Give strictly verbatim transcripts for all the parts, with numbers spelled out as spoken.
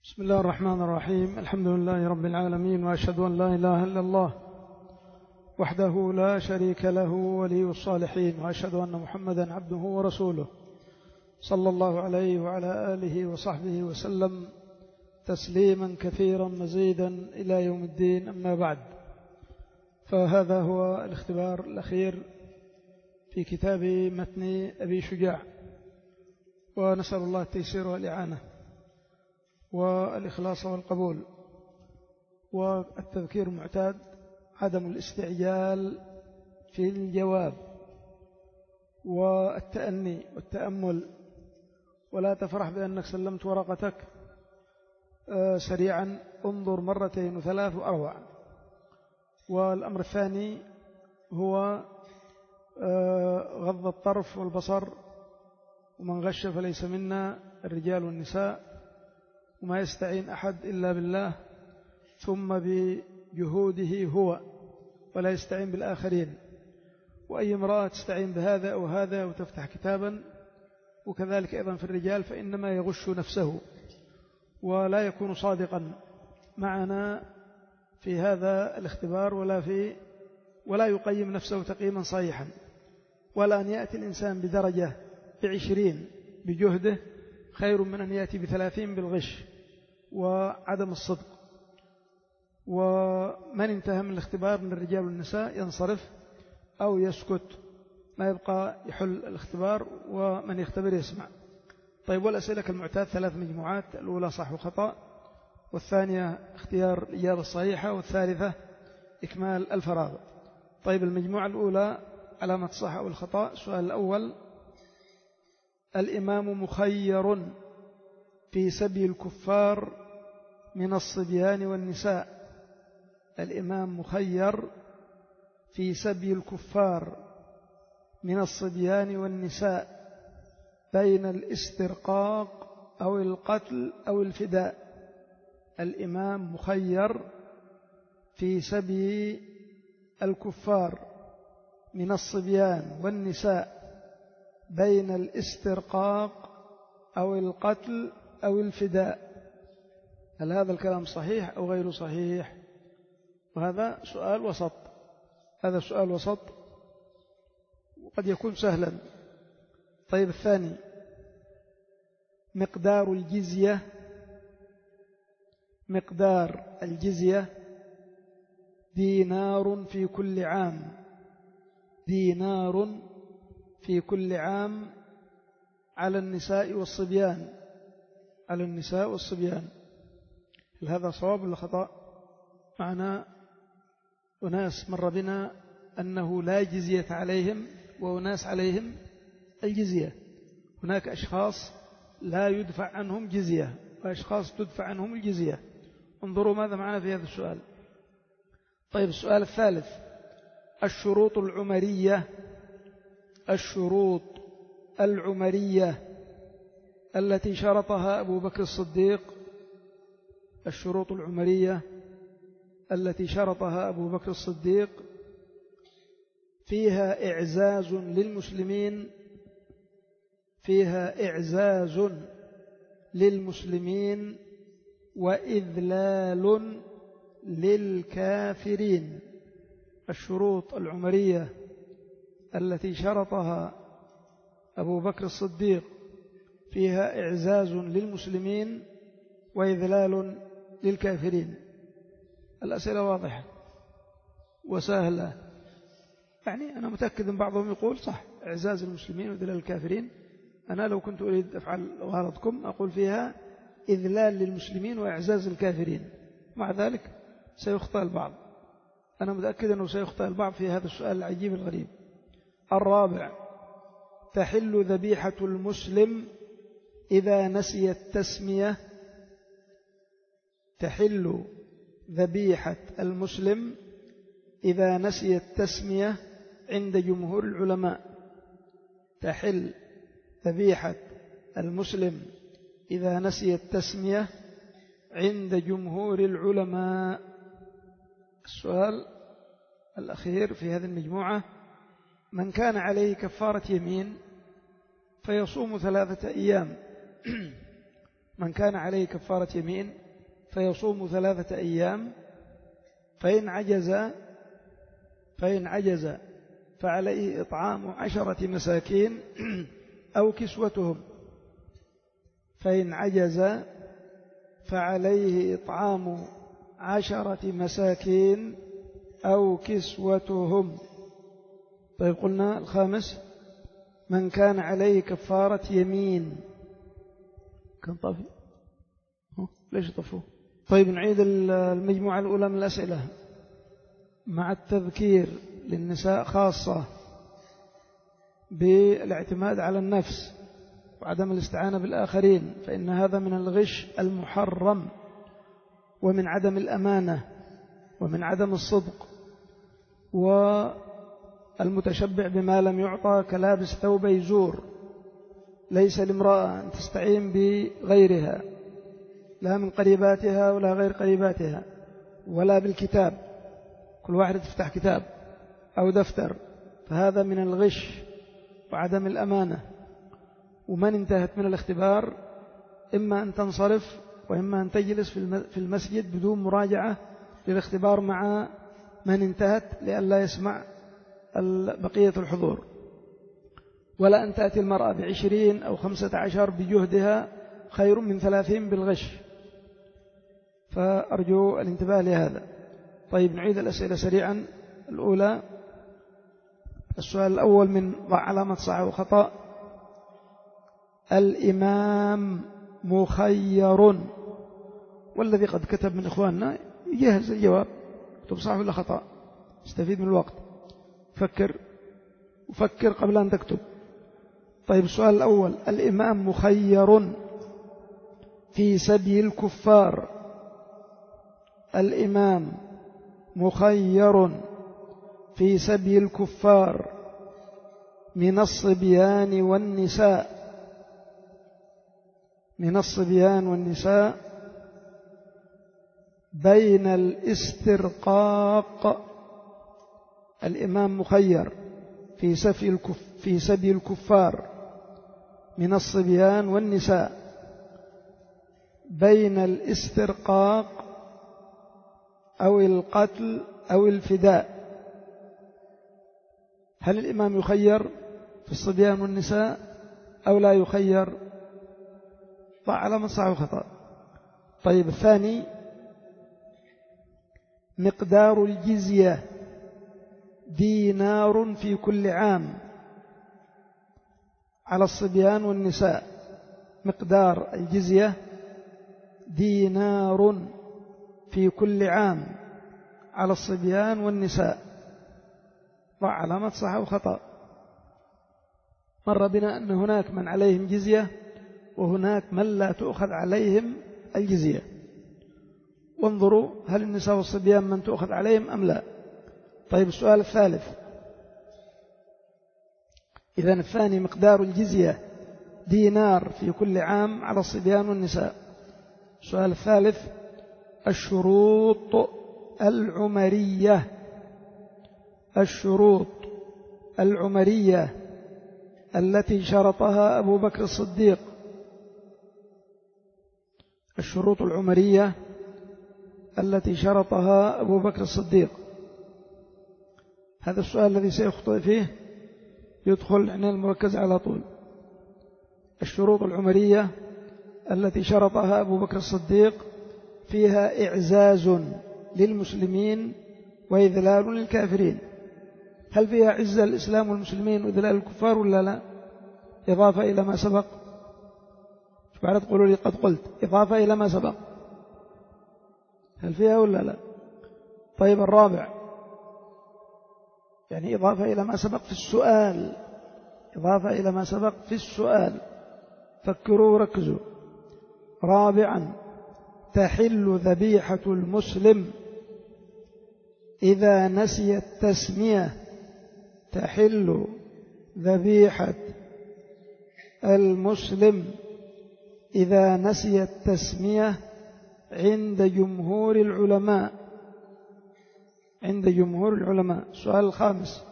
بسم الله الرحمن الرحيم. الحمد لله رب العالمين، وأشهد أن لا إله إلا الله وحده لا شريك له ولي الصالحين، وأشهد أن محمدا عبده ورسوله صلى الله عليه وعلى آله وصحبه وسلم تسليما كثيرا مزيدا إلى يوم الدين. أما بعد، فهذا هو الاختبار الأخير في كتاب متن أبي شجاع، ونسأل الله التيسير والإعانة والإخلاص والقبول. والتذكير المعتاد عدم الاستعجال في الجواب، والتأني والتأمل، ولا تفرح بأنك سلمت ورقتك سريعا، انظر مرتين وثلاث وأربع. والأمر الثاني هو غض الطرف والبصر، ومن غش فليس منا، الرجال والنساء، وما يستعين أحد إلا بالله، ثم بجهوده هو، ولا يستعين بالآخرين. وأي امرأة تستعين بهذا أو هذا وتفتح كتابا، وكذلك أيضا في الرجال، فإنما يغش نفسه ولا يكون صادقا معنا في هذا الاختبار، ولا في ولا يقيم نفسه تقييما صحيحا، ولا أن يأتي الإنسان بدرجة بعشرين بجهده خير من أن يأتي بثلاثين بالغش وعدم الصدق. ومن انتهى من الاختبار من الرجال والنساء ينصرف أو يسكت، ما يبقى يحل الاختبار، ومن يختبر يسمع. طيب، والأسئلة كالمعتاد ثلاث مجموعات: الأولى صح وخطأ، والثانية اختيار الإجابة الصحيحة، والثالثة إكمال الفراغ. طيب، المجموعة الأولى علامة الصح أو الخطأ. السؤال الأول: الإمام مخير في سبي الكفار من الصبيان والنساء. الإمام مخير في سبي الكفار من الصبيان والنساء بين الاسترقاق أو القتل أو الفداء. الإمام مخير في سبي الكفار من الصبيان والنساء بين الاسترقاق أو القتل أو الفداء. هل هذا الكلام صحيح أو غير صحيح؟ وهذا سؤال وسط، هذا سؤال وسط وقد يكون سهلا. طيب، الثاني: مقدار الجزية مقدار الجزية دينار في كل عام دينار في كل عام على النساء والصبيان على النساء والصبيان. هل هذا صواب ولا خطأ؟ معنا أناس مر بنا أنه لا جزية عليهم، وأناس عليهم الجزية. هناك أشخاص لا يدفع عنهم جزية، وأشخاص تدفع عنهم الجزية. انظروا ماذا معنا في هذا السؤال. طيب، السؤال الثالث: الشروط العمرية الشروط العمرية التي شرطها أبو بكر الصديق الشروط العمرية التي شرطها أبو بكر الصديق فيها إعزاز للمسلمين فيها إعزاز للمسلمين وإذلال للكافرين. الشروط العمرية التي شرطها أبو بكر الصديق فيها إعزاز للمسلمين وإذلال للكافرين. الأسئلة واضحة وسهلة، يعني أنا متأكد أن بعضهم يقول صح، إعزاز المسلمين وإذلال الكافرين. أنا لو كنت أريد أفعل غلطكم أقول فيها إذلال للمسلمين وإعزاز الكافرين، مع ذلك سيخطئ البعض. أنا متأكد أنه سيخطئ البعض في هذا السؤال العجيب الغريب. الرابع: تحل ذبيحة المسلم إذا نسي التسمية تحل ذبيحة المسلم إذا نسي التسمية عند جمهور العلماء. تحل ذبيحة المسلم إذا نسي التسمية عند جمهور العلماء. السؤال الأخير في هذه المجموعة: من كان عليه كفارة يمين فيصوم ثلاثة أيام من كان عليه كفارة يمين فيصوم ثلاثة أيام، فإن عجز فإن عجز فعليه إطعام عشرة مساكين أو كسوتهم، فإن عجز فعليه إطعام عشرة مساكين أو كسوتهم. طيب قلنا الخامس من كان عليه كفارة يمين. كان طفي ليش طفوه؟ طيب نعيد المجموعة الأولى من الأسئلة مع التذكير للنساء خاصة بالاعتماد على النفس وعدم الاستعانة بالآخرين، فإن هذا من الغش المحرم ومن عدم الأمانة ومن عدم الصدق، والمتشبع بما لم يعطى كلابس ثوبي زور. ليس لامرأة أن تستعين بغيرها لا من قريباتها ولا غير قريباتها ولا بالكتاب، كل واحد تفتح كتاب أو دفتر، فهذا من الغش وعدم الأمانة. ومن انتهت من الاختبار إما أن تنصرف وإما أن تجلس في المسجد بدون مراجعة للاختبار مع من انتهت لئلا يسمع بقية الحضور، ولا أن تأتي المرأة بعشرين أو خمسة عشر بجهدها خير من ثلاثين بالغش، فأرجو الانتباه لهذا. طيب نعيد الأسئلة سريعا. الأولى السؤال الأول من ضع علامة صح وخطأ. الإمام مخير، والذي قد كتب من إخواننا يجهز الجواب، اكتب صح ولا خطأ، استفيد من الوقت، فكر وفكر قبل أن تكتب. طيب السؤال الأول الإمام مخير في سبي الكفار. الإمام مخير في سبي الكفار من الصبيان والنساء من الصبيان والنساء بين الاسترقاق. الإمام مخير في سبي الكف في سبي الكفار من الصبيان والنساء بين الاسترقاق أو القتل أو الفداء. هل الإمام يخير في الصبيان والنساء أو لا يخير؟ ضع علامة صح وخطأ. طيب الثاني مقدار الجزية دينار في كل عام على الصبيان والنساء. مقدار الجزية دينار في كل عام على الصبيان والنساء. ضع علامة صح وخطأ. مر بنا أن هناك من عليهم جزية وهناك من لا تؤخذ عليهم الجزية، وانظروا هل النساء والصبيان من تؤخذ عليهم أم لا. طيب السؤال الثالث. إذن الثاني مقدار الجزية دينار في كل عام على الصبيان والنساء. السؤال الثالث الشروط العمرية. الشروط العمرية التي شرطها أبو بكر الصديق. الشروط العمرية التي شرطها أبو بكر الصديق. هذا السؤال الذي سيخطئ فيه يدخل العنان المركز على طول. الشروط العمرية التي شرطها أبو بكر الصديق فيها إعزاز للمسلمين وإذلال للكافرين. هل فيها عزة الإسلام والمسلمين وإذلال الكفار ولا لا؟ إضافة إلى ما سبق. بعد تقولوا لي قد قلت إضافة إلى ما سبق، هل فيها ولا لا؟ طيب الرابع يعني إضافة إلى ما سبق في السؤال. إضافة إلى ما سبق في السؤال، فكروا وركزوا. رابعا تحل ذبيحة المسلم إذا نسي التسمية. تحل ذبيحة المسلم إذا نسي التسمية عند جمهور العلماء. عند جمهور العلماء. السؤال الخامس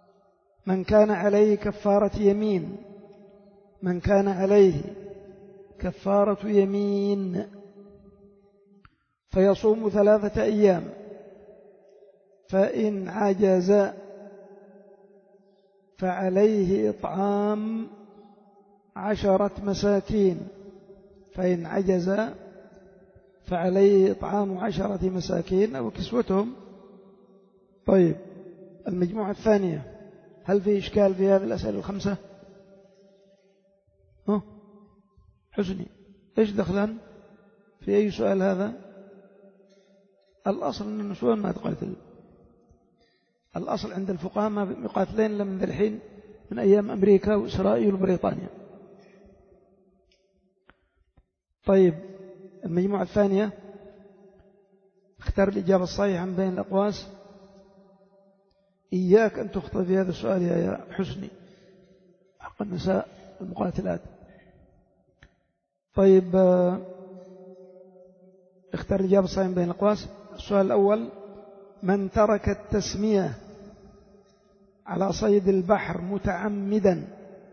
من كان عليه كفارة يمين. من كان عليه كفارة يمين، فيصوم ثلاثة أيام، فإن عجز فعليه إطعام عشرة مساكين فإن عجز فعليه إطعام عشرة مساكين أو كسوتهم. طيب المجموعة الثانية، هل في إشكال في هذه الأسئلة الخمسة؟ ها حسني، إيش دخلان في أي سؤال هذا؟ الأصل أن النسوان ما تقاتل، الأصل عند الفقهاء ما يقاتلين إلا من ذا الحين، من أيام أمريكا وإسرائيل وبريطانيا. طيب المجموعة الثانية، اختار الإجابة الصحيحة من بين الأقواس. إياك أن تخطئ في هذا السؤال يا حسني، حق النساء المقاتلات. طيب اختار الإجابة الصحيحة من بين الأقواس. السؤال الأول: من ترك التسمية على صيد البحر متعمدا،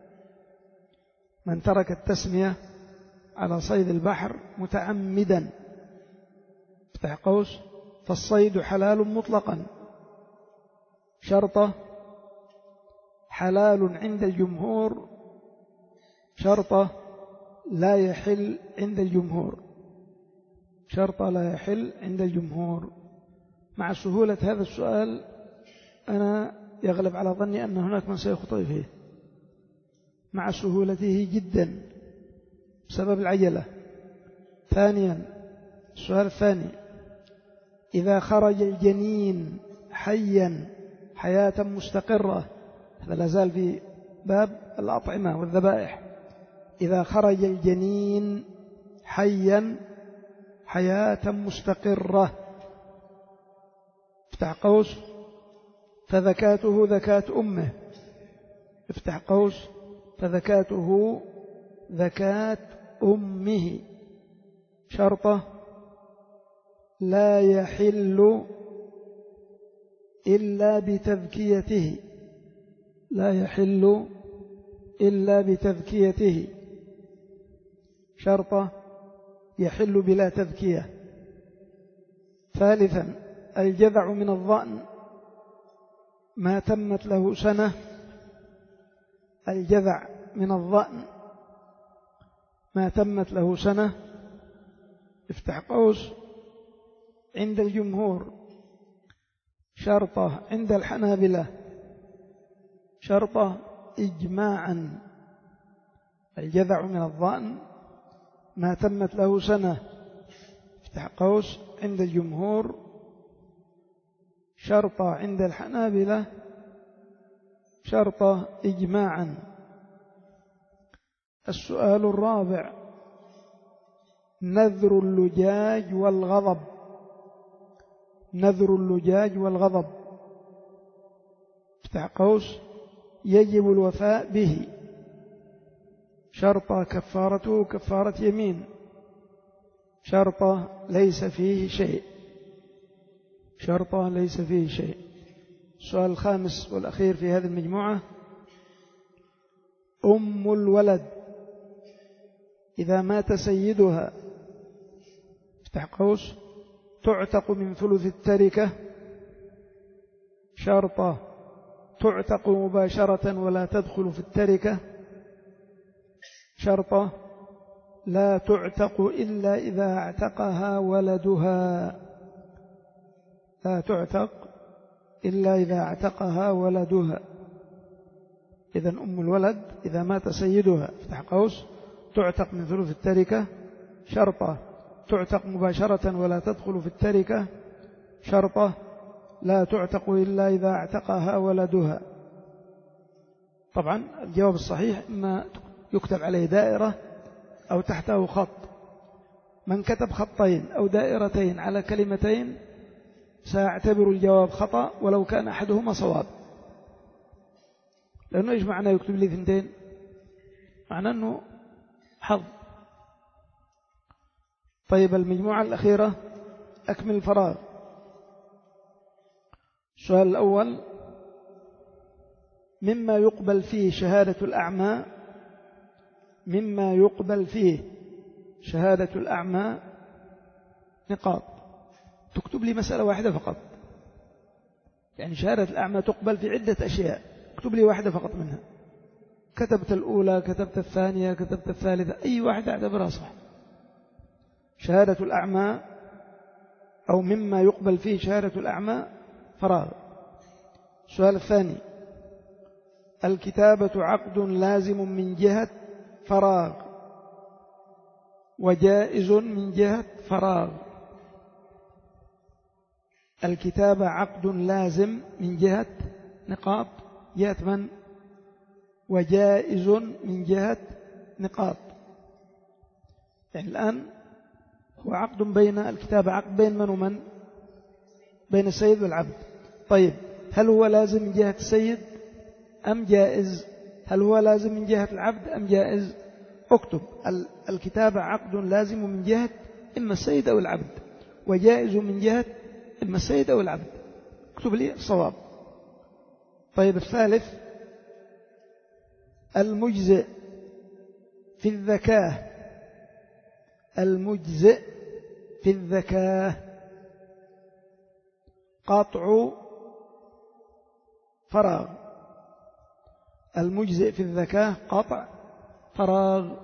من ترك التسمية على صيد البحر متعمدا، افتح قوس، فالصيد حلال مطلقا، شرطة حلال عند الجمهور، شرطة لا يحل عند الجمهور، شرطة لا يحل عند الجمهور. مع سهولة هذا السؤال أنا يغلب على ظني أن هناك من سيخطئ فيه، مع سهولته جدا بسبب العجلة. ثانيا السؤال الثاني: إذا خرج الجنين حيا حياة مستقرة، هذا لا زال في باب الأطعمة والذبائح، إذا خرج الجنين حيا حياة مستقرة، افتح قوس، فذكاته ذكاة أمه، افتح قوس، فذكاته ذكاة أمه، شرطة لا يحل إلا بتذكيته، لا يحل إلا بتذكيته، شرطة يحل بلا تذكية. ثالثا: الجذع من الضأن ما تمت له سنة، الجذع من الضأن ما تمت له سنة، افتح قوس، عند الجمهور شرطة، عند الحنابلة شرطة إجماعا، الجذع من الضأن ما تمت له سنة، افتح قوس، عند الجمهور شرطة، عند الحنابلة شرطة إجماعا. السؤال الرابع: نذر اللجاج والغضب، نذر اللجاج والغضب، افتح قوس، يجب الوفاء به، شرطة كفارته كفارة يمين، شرطة ليس فيه شيء، شرطة ليس فيه شيء. السؤال الخامس والأخير في هذه المجموعة: أم الولد إذا مات سيدها، افتح قوس، تعتق من ثلث التركة، شرطة تعتق مباشرة ولا تدخل في التركة، شرطة لا تعتق إلا إذا اعتقها ولدها، لا تعتق إلا إذا اعتقها ولدها. إذن أم الولد إذا مات سيدها، افتح قوس، تعتق من ثلث التركة، شرطة تعتق مباشرة ولا تدخل في التركة، شرطة لا تعتق إلا إذا اعتقها ولدها. طبعا الجواب الصحيح إما يكتب عليه دائرة أو تحته خط. من كتب خطين أو دائرتين على كلمتين سأعتبر الجواب خطأ ولو كان أحدهما صواب، لأنه إيش معنى يكتب لي ثنتين؟ معنى أنه حظ. طيب المجموعة الأخيرة: أكمل الفراغ. السؤال الأول: مما يقبل فيه شهادة الأعمى، مما يقبل فيه شهادة الأعمى نقاط. تكتب لي مسألة واحدة فقط، يعني شهادة الأعمى تقبل في عدة أشياء، اكتب لي واحدة فقط منها. كتبت الأولى، كتبت الثانية، كتبت الثالثة، أي واحدة اعتبرها صح. شهادة الأعمى أو مما يقبل فيه شهادة الأعمى فراغ. السؤال الثاني: الكتابة عقد لازم من جهة فراغ وجائز من جهة فراغ. الكتابة عقد لازم من جهة نقاط جهة من، وجائز من جهة نقاط. يعني الآن هو عقد بين الكتابة عقد بين من ومن؟ بين السيد والعبد. طيب هل هو لازم من جهة السيد أم جائز؟ هل هو لازم من جهة العبد أم جائز؟ اكتب: الكتابة عقد لازم من جهة إما السيد أو العبد، وجائز من جهة إما السيد أو العبد. اكتب لي الصواب. طيب الثالث: المجزئ في الذكاء. المجزئ في الذكاء قطع فراغ. المجزئ في الذكاء قطع فراغ.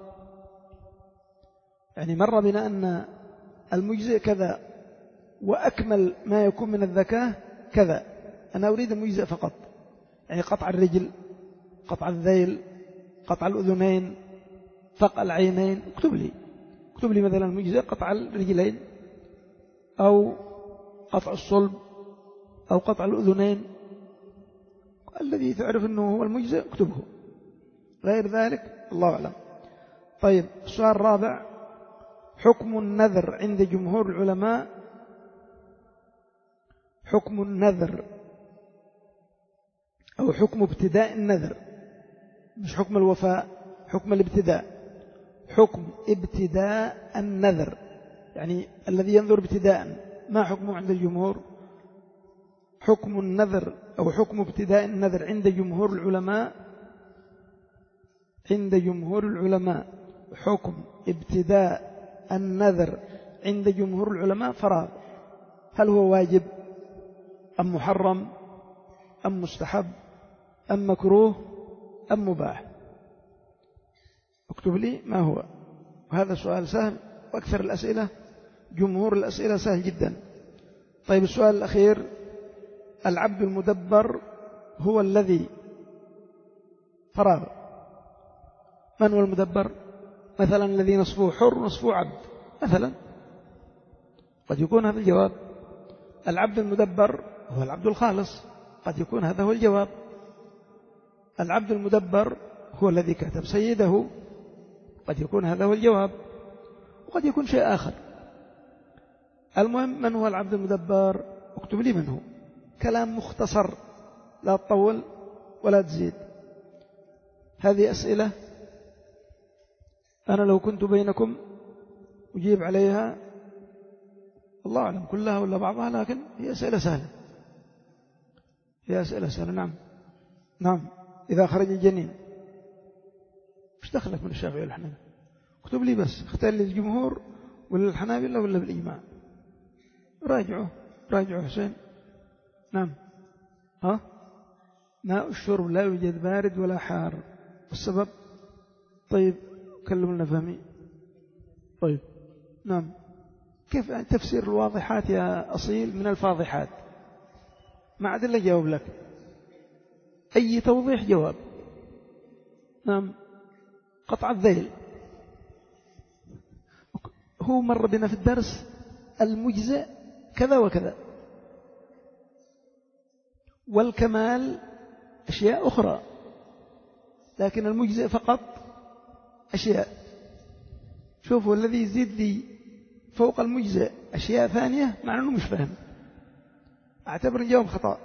يعني مر بنا أن المجزئ كذا، وأكمل ما يكون من الذكاء كذا. أنا أريد المجزئ فقط، يعني قطع الرجل، قطع الذيل، قطع الأذنين، فقع العينين. اكتب لي اكتب لي مثلا المجزئ قطع الرجلين، أو قطع الصلب، أو قطع الأذنين. الذي تعرف أنه هو المجزئ اكتبه، غير ذلك الله أعلم. طيب السؤال الرابع: حكم النذر عند جمهور العلماء. حكم النذر أو حكم ابتداء النذر، مش حكم الوفاء، حكم الابتداء. حكم ابتداء النذر، يعني الذي ينذر ابتداء، ما حكمه عند الجمهور؟ حكم النذر أو حكم ابتداء النذر عند جمهور العلماء. عند جمهور العلماء حكم ابتداء النذر عند جمهور العلماء فراغ. هل هو واجب أم محرم أم مستحب أم مكروه أم مباح؟ اكتب لي ما هو. وهذا سؤال سهل، وأكثر الأسئلة جمهور الأسئلة سهل جدا. طيب السؤال الأخير: العبد المدبر هو الذي فراغ. من هو المدبر؟ مثلا الذي نصفه حر ونصفه عبد مثلا، قد يكون هذا الجواب. العبد المدبر هو العبد الخالص، قد يكون هذا هو الجواب. العبد المدبر هو الذي كتب سيده، قد يكون هذا هو الجواب، وقد يكون شيء آخر. المهم من هو العبد المدبر؟ اكتب لي من هو. كلام مختصر، لا تطول ولا تزيد. هذه أسئلة أنا لو كنت بينكم أجيب عليها الله أعلم كلها ولا بعضها، لكن هي أسئلة سهلة، هي أسئلة سهلة. نعم نعم. إذا خرج الجنين، مش دخلك من الشافعي والحنابلة؟ اكتب لي بس، اختار لي الجمهور ولا الحنابلة ولا بالإجماع. راجعوا راجعوا حسين. نعم. ها ماء الشرب لا يوجد بارد ولا حار، السبب؟ طيب كلموا لنا فهمي. طيب نعم. كيف تفسير الواضحات يا أصيل من الفاضحات؟ ما عاد إلا جاوب لك، أي توضيح جواب. نعم. قطع الذيل، هو مر بنا في الدرس المجزئ كذا وكذا، والكمال أشياء أخرى، لكن المجزئ فقط أشياء. شوفوا الذي يزيد لي فوق المجزئ أشياء ثانية مع أنه مش فاهم، أعتبر الجواب خطأ.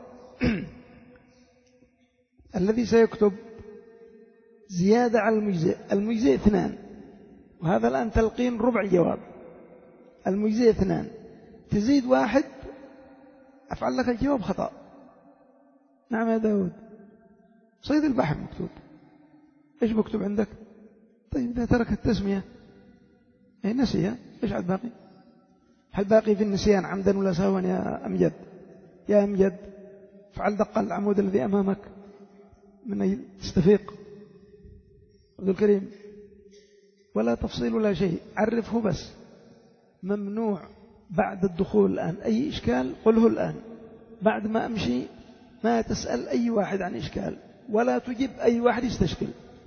الذي سيكتب زيادة على المجزئ، المجزئ اثنان، وهذا الآن تلقين ربع الجواب. المجزئ اثنان، تزيد واحد أفعل لك الجواب خطأ. نعم يا داود. صيد البحر مكتوب، إيش مكتوب عندك؟ طيب إذا ترك التسمية أي نسيها، إيش عاد باقي؟ هل باقي في النسيان عمدا ولا سهوا يا أمجد؟ يا أمجد فعل دق العمود الذي أمامك من أي تستفيق عبد الكريم، ولا تفصيل ولا شيء، عرفه بس. ممنوع بعد الدخول الآن أي إشكال قله الآن، بعد ما أمشي ما تسأل أي واحد عن إشكال ولا تجيب أي واحد يستشكل.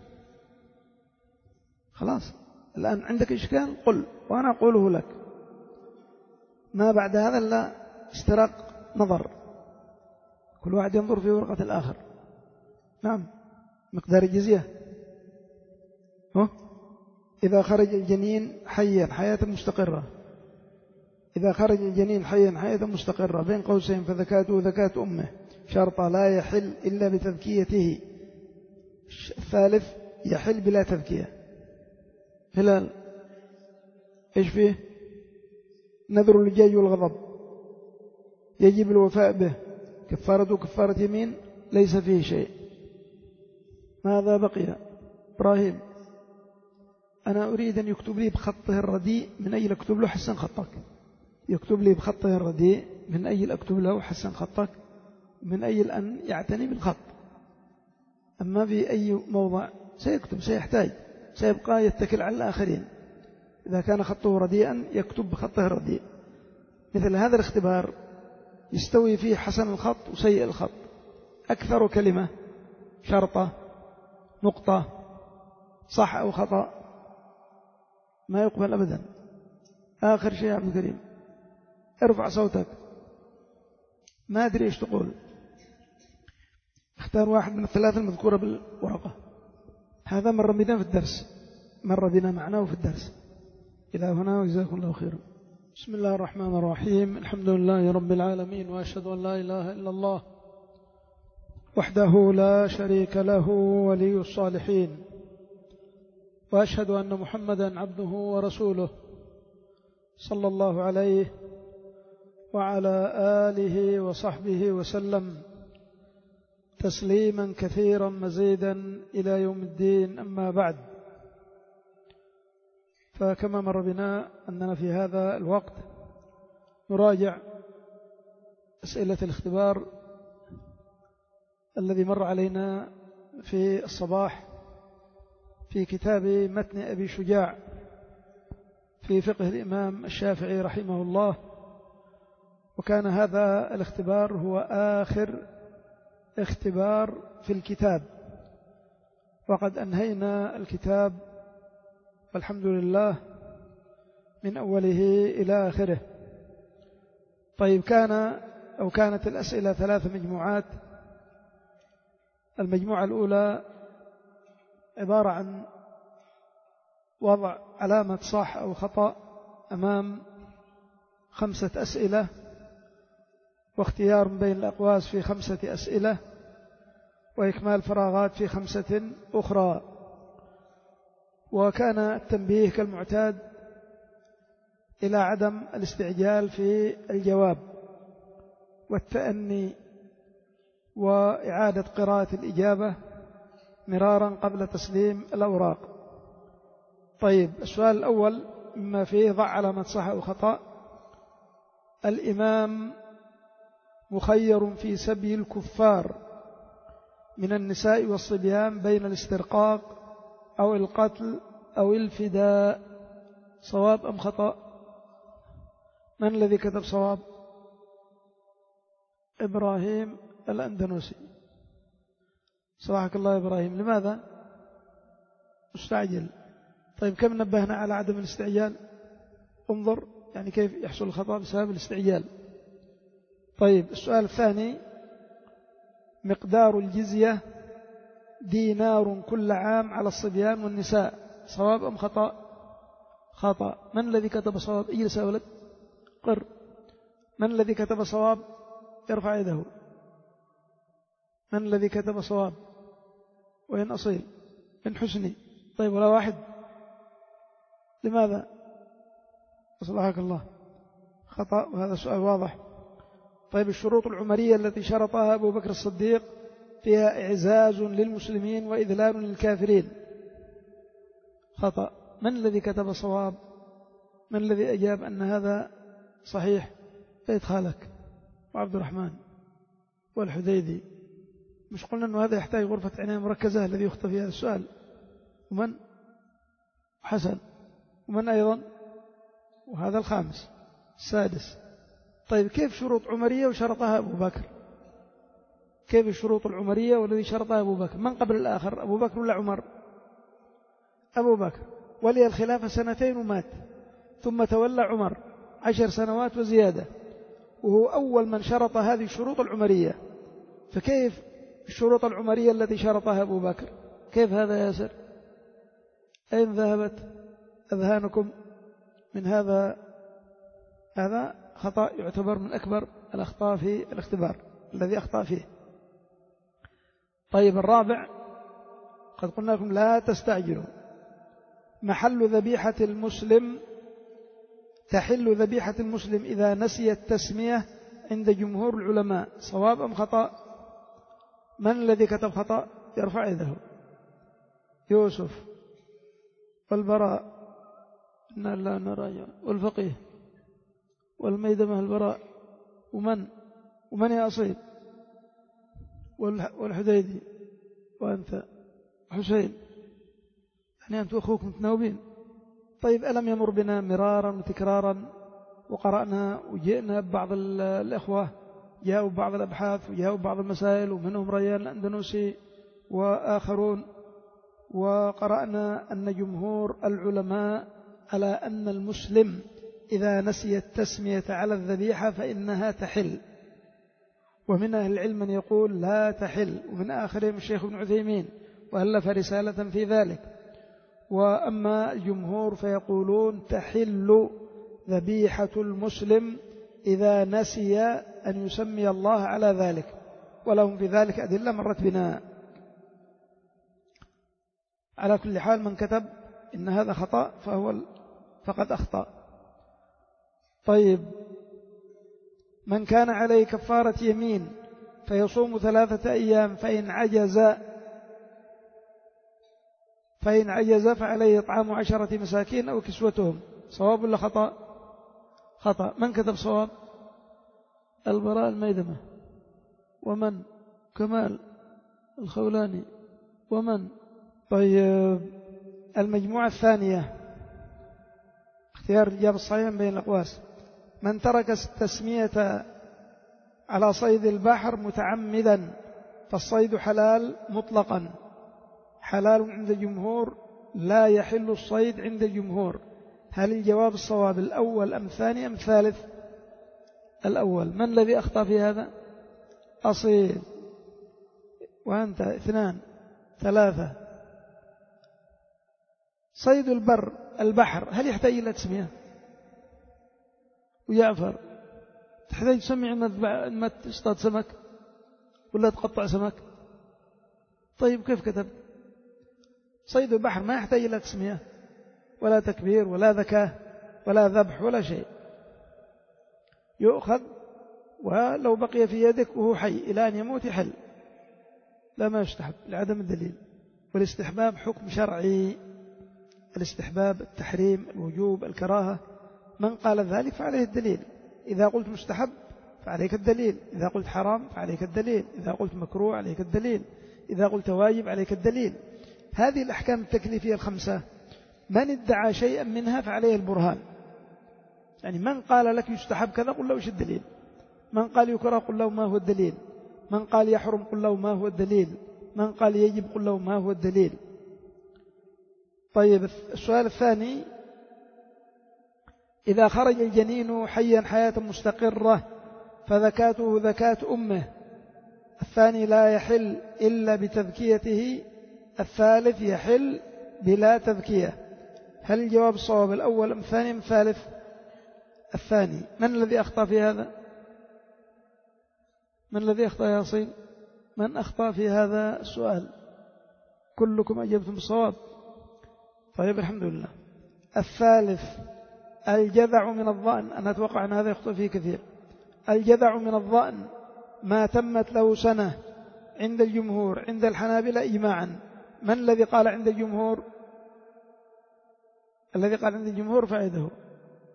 خلاص الآن عندك إشكال قل وأنا أقوله لك، ما بعد هذا إلا استراق نظر، كل واحد ينظر في ورقة الآخر. نعم. مقدار الجزية هو إذا خرج الجنين حيا حياة مستقرة، إذا خرج الجنين حيا حياة مستقرة بين قوسين فذكاته ذكاة أمه شرطة لا يحل إلا بتذكيته. الثالث يحل بلا تذكية. هلال إيش فيه؟ نذر اللجاج والغضب يجب الوفاء به، كفارة كفارة يمين ليس فيه شيء. ماذا بقي؟ إبراهيم أنا أريد أن يكتب لي بخطه الرديء من أجل أكتب له حسن خطك، يكتب لي بخطه الرديء من أجل أكتب له حسن خطك، من أجل أن يعتني بالخط. أما في أي موضع سيكتب سيحتاج سيبقى يتكل على الآخرين. إذا كان خطه رديئا يكتب بخطه الرديء. مثل هذا الاختبار يستوي فيه حسن الخط وسيء الخط، أكثر كلمة شرطة نقطة صح أو خطأ ما يقبل أبدا. آخر شيء يا عبد الكريم ارفع صوتك، ما أدري إيش تقول، اختار واحد من الثلاثة المذكورة بالورقة. هذا مر بنا في الدرس، مر بنا معناه في الدرس. إلى هنا وجزاكم الله خيرا. بسم الله الرحمن الرحيم، الحمد لله رب العالمين، وأشهد أن لا إله إلا الله وحده لا شريك له ولي الصالحين، وأشهد أن محمدا عبده ورسوله صلى الله عليه وعلى آله وصحبه وسلم تسليما كثيرا مزيدا إلى يوم الدين. أما بعد، فكما مر بنا أننا في هذا الوقت نراجع أسئلة الاختبار الذي مر علينا في الصباح في كتاب متن أبي شجاع في فقه الإمام الشافعي رحمه الله. وكان هذا الاختبار هو آخر اختبار في الكتاب، وقد أنهينا الكتاب والحمد لله من أوله إلى آخره. طيب، كان أو كانت الأسئلة ثلاث مجموعات. المجموعة الأولى عبارة عن وضع علامة صح أو خطأ أمام خمسة أسئلة، واختيار من بين الأقواس في خمسة أسئلة، وإكمال فراغات في خمسة أخرى. وكان التنبيه كالمعتاد إلى عدم الاستعجال في الجواب، والتأني وإعادة قراءة الإجابة مرارا قبل تسليم الأوراق. طيب، السؤال الأول مما فيه ضع علامة صح أو خطأ. الإمام مخير في سبي الكفار من النساء والصبيان بين الاسترقاق أو القتل أو الفداء، صواب أم خطأ؟ من الذي كتب صواب؟ إبراهيم الأندنوسي. صباحك الله يا إبراهيم. لماذا مستعجل؟ طيب، كم نبهنا على عدم الاستعجال؟ انظر يعني كيف يحصل الخطأ بسبب الاستعجال. طيب، السؤال الثاني مقدار الجزية دينار كل عام على الصبيان والنساء، صواب أم خطأ؟ خطأ. من الذي كتب صواب؟ اجلس يا ولد، قر. من الذي كتب صواب؟ يرفع يده. من الذي كتب صواب؟ وين أصيل؟ من حسني. طيب، ولا واحد؟ لماذا؟ أصلحك الله، خطأ، وهذا سؤال واضح. طيب، الشروط العمرية التي شرطها أبو بكر الصديق فيها إعزاز للمسلمين وإذلال للكافرين، خطأ. من الذي كتب صواب؟ من الذي أجاب أن هذا صحيح؟ بيت خالك وعبد الرحمن والحديدي. مش قلنا أنه هذا يحتاج غرفة عناية مركزة الذي يخطئ في هذا السؤال؟ ومن؟ حسن. ومن أيضا؟ وهذا الخامس. السادس. طيب كيف شروط عمرية وشرطها أبو بكر؟ كيف الشروط العمرية والذي شرطها أبو بكر؟ من قبل الآخر، أبو بكر ولا عمر؟ أبو بكر، ولي الخلافة سنتين ومات، ثم تولى عمر عشر سنوات وزيادة، وهو أول من شرط هذه الشروط العمرية. فكيف الشروط العمرية التي شرطها أبو بكر؟ كيف هذا يا ياسر؟ أين ذهبت أذهانكم من هذا؟ هذا خطأ يعتبر من أكبر الأخطاء في الاختبار الذي أخطأ فيه. طيب الرابع، قد قلنا لكم لا تستعجلوا. محل ذبيحة المسلم، تحل ذبيحة المسلم إذا نسي التسمية عند جمهور العلماء، صواب أم خطأ؟ من الذي كتب خطأ؟ يرفع يده. يوسف والبراء، إنا لا نراجع، والفقيه والميدمة البراء، ومن ومن يا أصيل؟ والحديدي، وأنت حسين، يعني أنت وأخوك متناوبين. طيب ألم يمر بنا مرارا وتكرارا وقرأنا وجئنا ببعض الأخوة جاءوا بعض الأبحاث وجاءوا بعض المسائل، ومنهم ريان الأندونوسي وآخرون، وقرأنا أن جمهور العلماء على أن المسلم إذا نسي التسمية على الذبيحة فإنها تحل، ومن أهل العلم من يقول لا تحل، ومن آخرهم الشيخ ابن عثيمين وألف رسالة في ذلك. وأما الجمهور فيقولون تحل ذبيحة المسلم إذا نسي أن يسمي الله على ذلك، ولهم في ذلك أدلة مرت بنا. على كل حال من كتب إن هذا خطأ فهو فقد أخطأ. طيب من كان عليه كفارة يمين فيصوم ثلاثة أيام، فإن عجز فإن عجز فعليه إطعام عشرة مساكين أو كسوتهم، صواب ولا خطأ؟ خطأ. من كتب صواب؟ البراء الميدمة. ومن؟ كمال الخولاني. ومن؟ طيب المجموعة الثانية، اختيار الإجابة الصحيحة بين الأقواس. من ترك التسمية على صيد البحر متعمدا فالصيد حلال مطلقا، حلال عند الجمهور، لا يحل الصيد عند الجمهور. هل الجواب الصواب الأول أم الثاني أم الثالث؟ الأول. من الذي أخطأ في هذا؟ أصيل. وأنت اثنان. ثلاثة. صيد البر البحر هل يحتاج إلى تسمية؟ ويعفر تحتاج تسمي عندما تصطاد سمك ولا تقطع سمك؟ طيب كيف كتب؟ صيد البحر ما يحتاج إلى تسمية ولا تكبير ولا ذكاء ولا ذبح ولا شيء، يؤخذ ولو بقي في يدك وهو حي إلى أن يموت يحل، لا ما يستحب لعدم الدليل. والاستحباب حكم شرعي، الاستحباب التحريم الوجوب الكراهة، من قال ذلك فعليه الدليل. إذا قلت مستحب فعليك الدليل، إذا قلت حرام فعليك الدليل، إذا قلت مكروه عليك الدليل، إذا قلت واجب عليك الدليل. هذه الأحكام التكليفية الخمسة من ادعى شيئا منها فعليه البرهان. يعني من قال لك يستحب كذا قل له وش الدليل، من قال يكره قل له ما هو الدليل، من قال يحرم قل له ما هو الدليل، من قال يجب قل له ما هو الدليل. طيب السؤال الثاني، إذا خرج الجنين حيا حياة مستقرة فذكاته ذكاة أمه، الثاني لا يحل إلا بتذكيته، الثالث يحل بلا تذكية. هل الجواب الصواب الأول أم الثاني أم الثالث؟ الثاني. من الذي أخطأ في هذا؟ من الذي أخطأ يا أصيل؟ من أخطأ في هذا السؤال؟ كلكم أجبتم بالصواب. طيب الحمد لله. الثالث الجذع من الظأن، أنا أتوقع أن هذا يخطئ فيه كثير. الجذع من الظأن ما تمت له سنة عند الجمهور، عند الحنابلة إجماعا. من الذي قال عند الجمهور؟ الذي قال عند الجمهور فعده.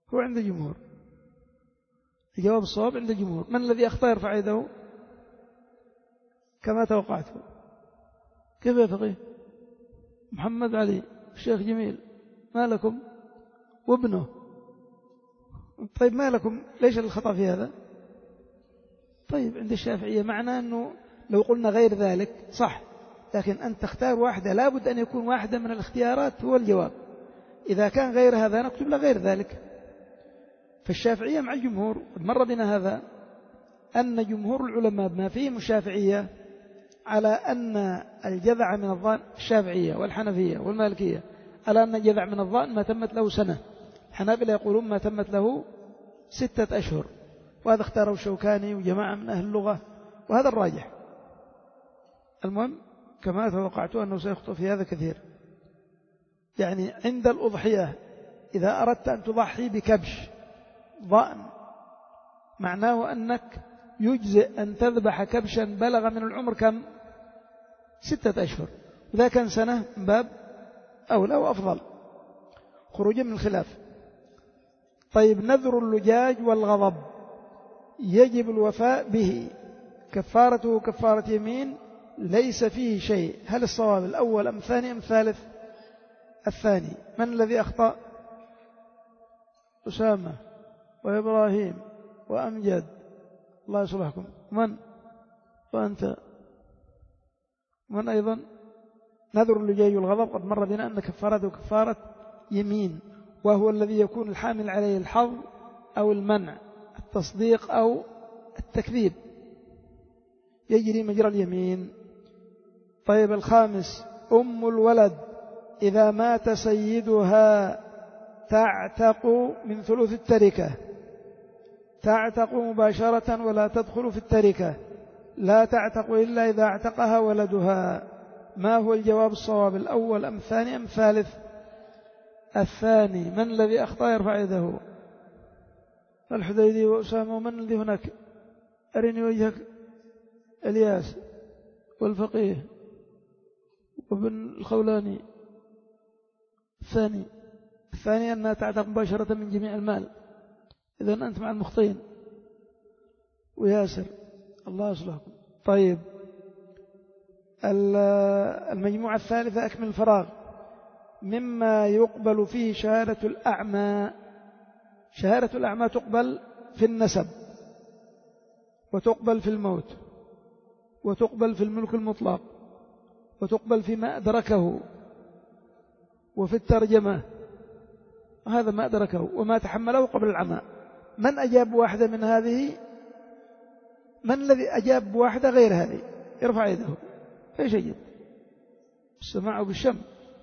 هو عند الجمهور. الجواب الصواب عند الجمهور. من الذي أخطأ يرفع يده كما توقعته؟ كيف يا فقيه؟ محمد علي الشيخ جميل ما لكم وابنه. طيب ما لكم ليش الخطأ في هذا؟ طيب عند الشافعية معنى أنه لو قلنا غير ذلك صح، لكن أن تختار واحدة لابد أن يكون واحدة من الاختيارات هو الجواب. إذا كان غير هذا نكتب له غير ذلك. فالشافعية مع الجمهور، مر بنا هذا أن جمهور العلماء بما فيهم الشافعية على أن الجذع من الظان، الشافعية والحنفية والمالكية على أن الجذع من الظان ما تمت له سنة. الحنابلة يقولون ما تمت له ستة أشهر، وهذا اختاره الشوكاني وجماعة من أهل اللغة، وهذا الراجح. المهم كما توقعت أنه سيخطئ في هذا كثير. يعني عند الأضحية إذا أردت أن تضحي بكبش ضأن معناه أنك يجزئ أن تذبح كبشا بلغ من العمر كم؟ ستة أشهر. إذا كان سنة من باب أولى وأفضل خروجا من الخلاف. طيب نذر اللجاج والغضب يجب الوفاء به، كفارته كفارة يمين ليس فيه شيء. هل الصواب الأول أم الثاني أم الثالث؟ الثاني. من الذي أخطأ؟ أسامة وإبراهيم وأمجد، الله يصلحكم. من؟ وأنت. من أيضا؟ نذر اللجاج والغضب قد مر بنا أن كفارته كفارة يمين، وهو الذي يكون الحامل عليه الحظ أو المنع، التصديق أو التكذيب، يجري مجرى اليمين. طيب الخامس أم الولد إذا مات سيدها تعتق من ثلث التركة، تعتق مباشرة ولا تدخل في التركة، لا تعتق إلا إذا اعتقها ولدها. ما هو الجواب الصواب الأول أم الثاني أم الثالث؟ الثاني. من الذي أخطأ يرفع يده؟ الحديدي وأسامة. ومن الذي هناك؟ أرني وجهك. الياس والفقيه وابن الخولاني. الثاني. الثاني أنها تعتق مباشرة من جميع المال. إذن أنت مع المخطئين. وياسر الله يصلحكم. طيب المجموعة الثالثة أكمل الفراغ. مما يقبل فيه شهادة الأعمى. شهادة الأعمى تقبل في النسب، وتقبل في الموت، وتقبل في الملك المطلق، وتقبل فيما أدركه، وفي الترجمة، وهذا ما أدركه وما تحمله قبل العمى. من أجاب واحدة من هذه؟ من الذي أجاب واحدة غير هذه؟ يرفع يده. ايش يجب؟ السماع بالشم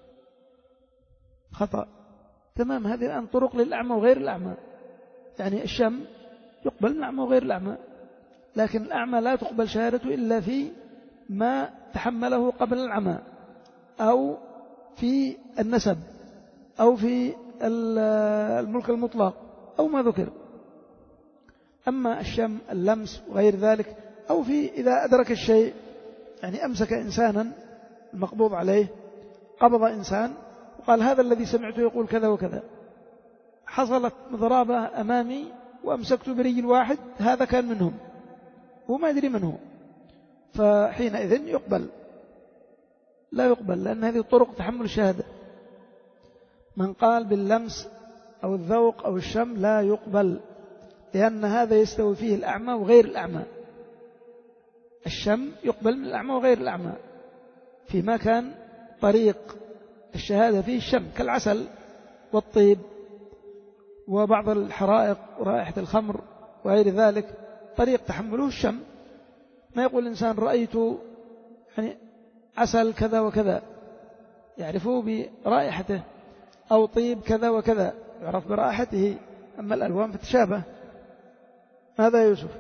خطأ. تمام. هذه الآن طرق للأعمى وغير الأعمى. يعني الشم يقبل من الأعمى وغير الأعمى، لكن الأعمى لا تقبل شهادته إلا في ما تحمله قبل العمى، أو في النسب، أو في الملك المطلق، أو ما ذكر. أما الشم اللمس وغير ذلك، أو في إذا أدرك الشيء، يعني أمسك إنسانا المقبوض عليه، قبض إنسان وقال هذا الذي سمعته يقول كذا وكذا، حصلت مضرابة أمامي وأمسكت برجل واحد، هذا كان منهم وما أدري من هو، فحينئذ يقبل. لا يقبل، لأن هذه طرق تحمل الشهادة. من قال باللمس أو الذوق أو الشم لا يقبل، لأن هذا يستوي فيه الأعمى وغير الأعمى. الشم يقبل من الأعمى وغير الأعمى فيما كان طريق الشهادة فيه الشم، كالعسل والطيب وبعض الحرائق ورائحة الخمر وغير ذلك، طريق تحمله الشم. ما يقول الإنسان رأيت يعني عسل كذا وكذا، يعرفه برائحته، أو طيب كذا وكذا يعرف برائحته، أما الألوان فتشابه. ماذا يوسف؟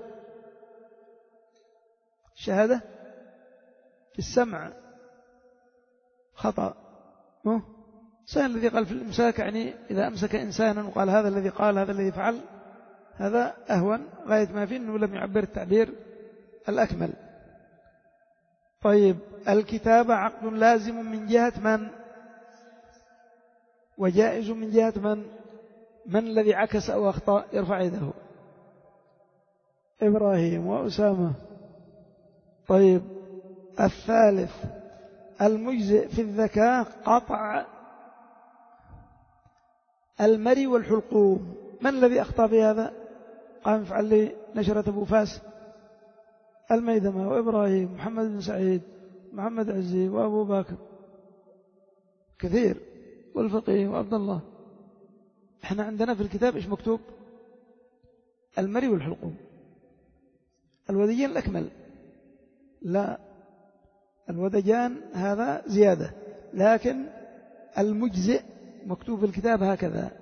الشهادة في السمع خطأ. الإنسان الذي قال في الإمساك، يعني إذا أمسك إنسانا وقال هذا الذي قال هذا الذي فعل، هذا أهون غاية ما فيه، أنه لم يعبر التعبير الأكمل. طيب الكتابة عقد لازم من جهة من؟ وجائز من جهة من؟ من الذي عكس أو أخطأ يرفع يده؟ إبراهيم وأسامة. طيب الثالث المجزئ في الذكاء قطع المري والحلقوم، من الذي أخطأ بهذا؟ قام فعل لي نشرة أبو فاس الميدمة وإبراهيم محمد بن سعيد محمد عزي وأبو بكر كثير والفقيه وعبد الله. احنا عندنا في الكتاب ايش مكتوب؟ المري والحلقوم. الوديين الأكمل لا، الودجان هذا زيادة، لكن المجزئ مكتوب في الكتاب هكذا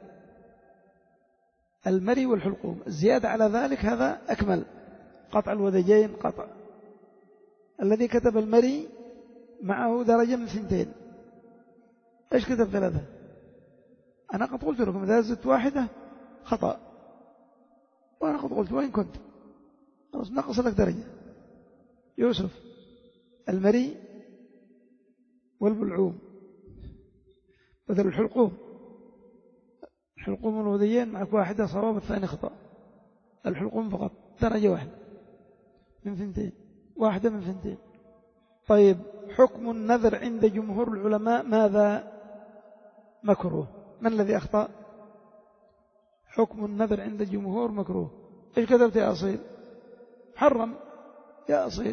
المري والحلقوم، الزيادة على ذلك هذا أكمل، قطع الودجين قطع. الذي كتب المري معه درجة من ثنتين، ايش كتب ثلاثة؟ أنا قد قلت لكم إذا زدت واحدة خطأ، وأنا قد قلت وين كنت خلاص نقص لك درجة. يوسف المري والبلعوم بدل الحلقوم، الحلقوم والوديين معك واحدة صواب الثاني خطأ، الحلقوم فقط درجة واحدة من ثنتين، واحدة من ثنتين. طيب حكم النذر عند جمهور العلماء ماذا؟ مكروه. من الذي أخطأ؟ حكم النذر عند الجمهور مكروه. إيش كتبت يا أصيل؟ حرم يا أصيل،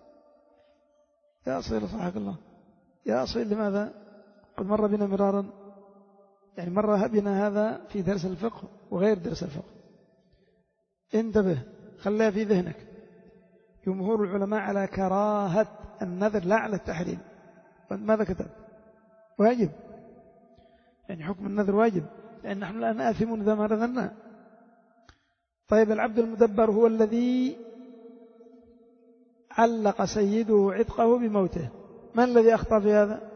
يا أصيل صحك الله يا أصيل. لماذا؟ قد مر بنا مرارا، يعني مر بنا هذا في درس الفقه وغير درس الفقه. انتبه خليها في ذهنك، جمهور العلماء على كراهة النذر لا على التحريم. ماذا كتب؟ واجب، يعني حكم النذر واجب، لأن نحن الآن آثمون إذا ما نذرنا. طيب العبد المدبر هو الذي علق سيده عتقه بموته، من الذي أخطأ في هذا؟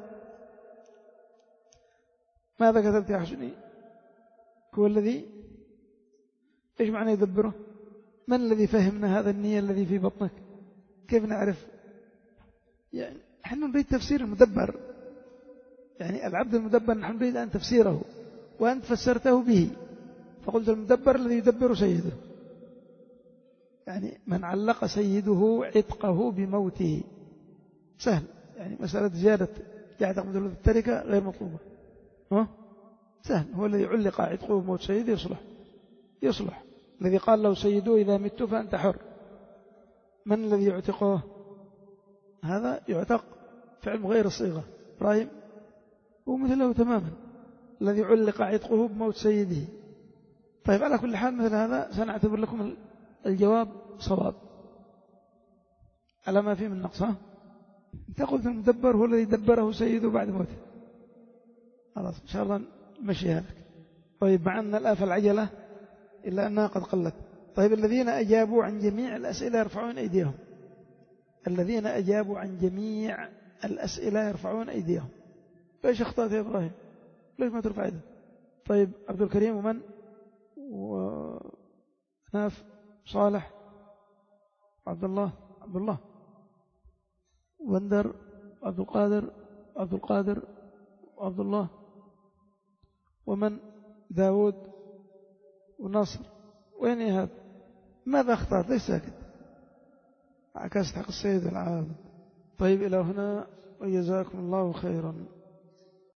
ماذا كتبت يا حسني؟ هو الذي إيش معنى يدبره؟ من الذي فهمنا هذا النية الذي في بطنك؟ كيف نعرف؟ يعني نحن نريد تفسير المدبر، يعني العبد المدبر نحن نريد أن تفسيره، وأنت فسرته به فقلت المدبر الذي يدبر سيده، يعني من علق سيده عتقه بموته. سهل، يعني مسألة زيادة يعتق مثل التركة غير مطلوبة. ها؟ سهل، هو الذي علق عتقه بموت سيده يصلح يصلح الذي قال له سيده إذا مت فأنت حر. من الذي يعتقه؟ هذا يعتق فعل مغير الصيغة. إبراهيم هو مثله تماما، الذي علق عتقه بموت سيده. طيب على كل حال مثل هذا سنعتبر لكم الجواب صواب على ما فيه من نقصه. انت قلت المدبر هو الذي دبره سيده بعد موته، خلاص إن شاء الله نمشي هذا. طيب معنا الآفة العجلة إلا أنها قد قلت. طيب الذين أجابوا عن جميع الأسئلة يرفعون أيديهم، الذين أجابوا عن جميع الأسئلة يرفعون أيديهم. ليش اخطأت يا إبراهيم؟ ليش ما ترفع يدك؟ طيب عبد الكريم ومن وناف صالح عبد الله عبد الله وندر عبد القادر عبد القادر عبد الله ومن داود ونصر. وين هذا؟ ماذا اخطأت؟ ليش ساكت؟ عكست حق السيد العام. طيب إلى هنا وجزاكم الله خيرا.